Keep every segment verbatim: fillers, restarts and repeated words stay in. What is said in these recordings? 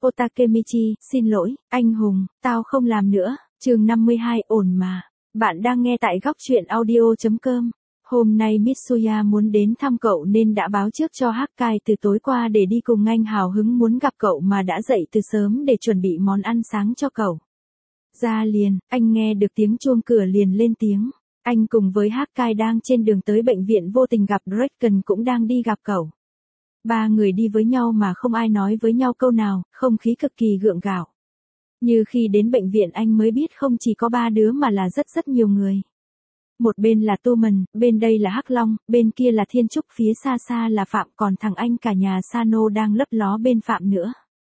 Otakemichi, xin lỗi, anh hùng, tao không làm nữa. Chương năm mươi hai, ổn mà. Bạn đang nghe tại góc truyện audio chấm com. Hôm nay Mitsuya muốn đến thăm cậu nên đã báo trước cho Hakkai từ tối qua để đi cùng anh hào hứng muốn gặp cậu mà đã dậy từ sớm để chuẩn bị món ăn sáng cho cậu. Ra liền, anh nghe được tiếng chuông cửa liền lên tiếng. Anh cùng với Hakkai đang trên đường tới bệnh viện vô tình gặp Draken cũng đang đi gặp cậu. Ba người đi với nhau mà không ai nói với nhau câu nào, không khí cực kỳ gượng gạo. Như khi đến bệnh viện anh mới biết không chỉ có ba đứa mà là rất rất nhiều người. Một bên là Tô Mần, bên đây là Hắc Long, bên kia là Thiên Trúc, phía xa xa là Phạm, còn thằng anh cả nhà Sano đang lấp ló bên Phạm nữa.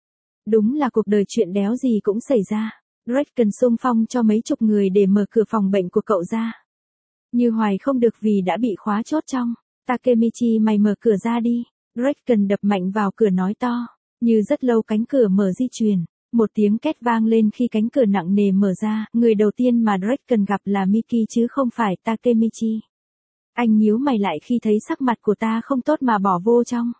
Đúng là cuộc đời chuyện đéo gì cũng xảy ra. Draken xung phong cho mấy chục người để mở cửa phòng bệnh của cậu ra. Như hoài không được vì đã bị khóa chốt trong. Takemichi, mày mở cửa ra đi. Draken đập mạnh vào cửa nói to. Như rất lâu cánh cửa mở di chuyển. Một tiếng két vang lên khi cánh cửa nặng nề mở ra. Người đầu tiên mà Draken gặp là Miki chứ không phải Takemichi. Anh nhíu mày lại khi thấy sắc mặt của ta không tốt mà bỏ vô trong.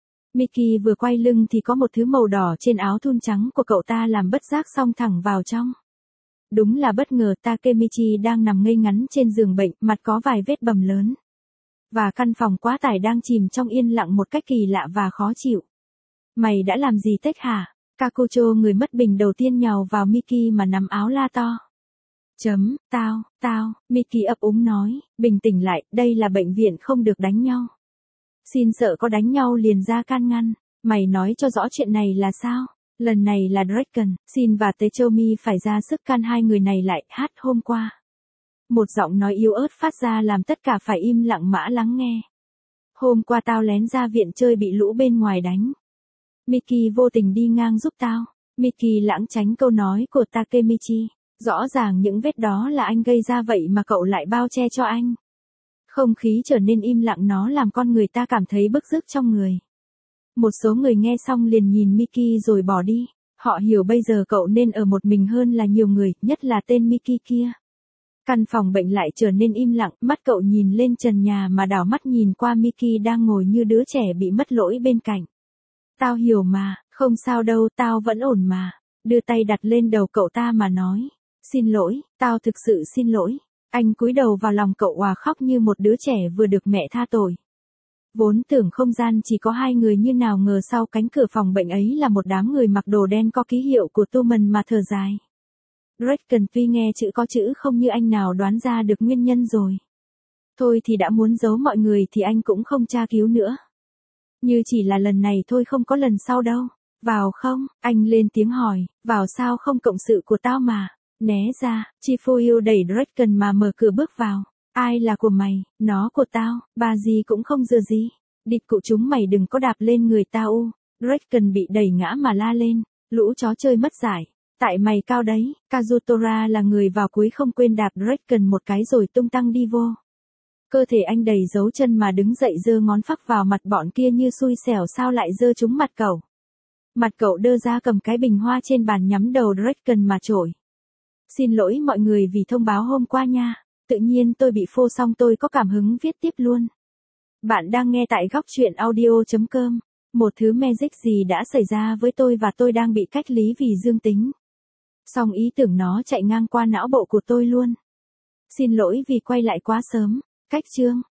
Miki vừa quay lưng thì có một thứ màu đỏ trên áo thun trắng của cậu ta làm bất giác xông thẳng vào trong. Đúng là bất ngờ, Takemichi đang nằm ngây ngắn trên giường bệnh, mặt có vài vết bầm lớn. Và căn phòng quá tải đang chìm trong yên lặng một cách kỳ lạ và khó chịu. Mày đã làm gì Tech hả? Kakucho, người mất bình đầu tiên, nhào vào Miki mà nắm áo la to. Chấm, tao, tao, Miki ấp úng nói, bình tĩnh lại, đây là bệnh viện không được đánh nhau. Xin sợ có đánh nhau liền ra can ngăn, mày nói cho rõ chuyện này là sao? Lần này là Draken, Shin và Techomi phải ra sức can hai người này lại. Hát hôm qua. Một giọng nói yếu ớt phát ra làm tất cả phải im lặng mã lắng nghe. Hôm qua tao lén ra viện chơi bị lũ bên ngoài đánh. Miki vô tình đi ngang giúp tao. Miki lãng tránh câu nói của Takemichi. Rõ ràng những vết đó là anh gây ra vậy mà cậu lại bao che cho anh. Không khí trở nên im lặng, nó làm con người ta cảm thấy bức rứt trong người. Một số người nghe xong liền nhìn Miki rồi bỏ đi. Họ hiểu bây giờ cậu nên ở một mình hơn là nhiều người, nhất là tên Miki kia. Căn phòng bệnh lại trở nên im lặng, mắt cậu nhìn lên trần nhà mà đảo mắt nhìn qua Miki đang ngồi như đứa trẻ bị mất lỗi bên cạnh. Tao hiểu mà, không sao đâu, tao vẫn ổn mà. Đưa tay đặt lên đầu cậu ta mà nói. Xin lỗi, tao thực sự xin lỗi. Anh cúi đầu vào lòng cậu òa khóc như một đứa trẻ vừa được mẹ tha tội. Vốn tưởng không gian chỉ có hai người như nào ngờ sau cánh cửa phòng bệnh ấy là một đám người mặc đồ đen có ký hiệu của Tô Mần mà thở dài. Draken tuy nghe chữ có chữ không như anh nào đoán ra được nguyên nhân rồi. Thôi thì đã muốn giấu mọi người thì anh cũng không tra cứu nữa. Như chỉ là lần này thôi, không có lần sau đâu. Vào không? Anh lên tiếng hỏi. Vào sao không, cộng sự của tao mà. Né ra, Chifuyu đẩy Draken mà mở cửa bước vào. Ai là của mày? Nó của tao, bà gì cũng không dừa gì. Địt cụ chúng mày đừng có đạp lên người tao u. Draken bị đẩy ngã mà la lên. Lũ chó chơi mất giải. Tại mày cao đấy. Kazutora là người vào cuối không quên đạp Draken một cái rồi tung tăng đi vô. Cơ thể anh đầy dấu chân mà đứng dậy giơ ngón phắc vào mặt bọn kia như xui xẻo sao lại giơ trúng mặt cậu. Mặt cậu đơ ra cầm cái bình hoa trên bàn nhắm đầu Draken mà chổi. Xin lỗi mọi người vì thông báo hôm qua nha. Tự nhiên tôi bị phô xong tôi có cảm hứng viết tiếp luôn. Bạn đang nghe tại góc truyện audio chấm com. Một thứ magic gì đã xảy ra với tôi và tôi đang bị cách ly vì dương tính. Xong ý tưởng nó chạy ngang qua não bộ của tôi luôn. Xin lỗi vì quay lại quá sớm. Cách chương.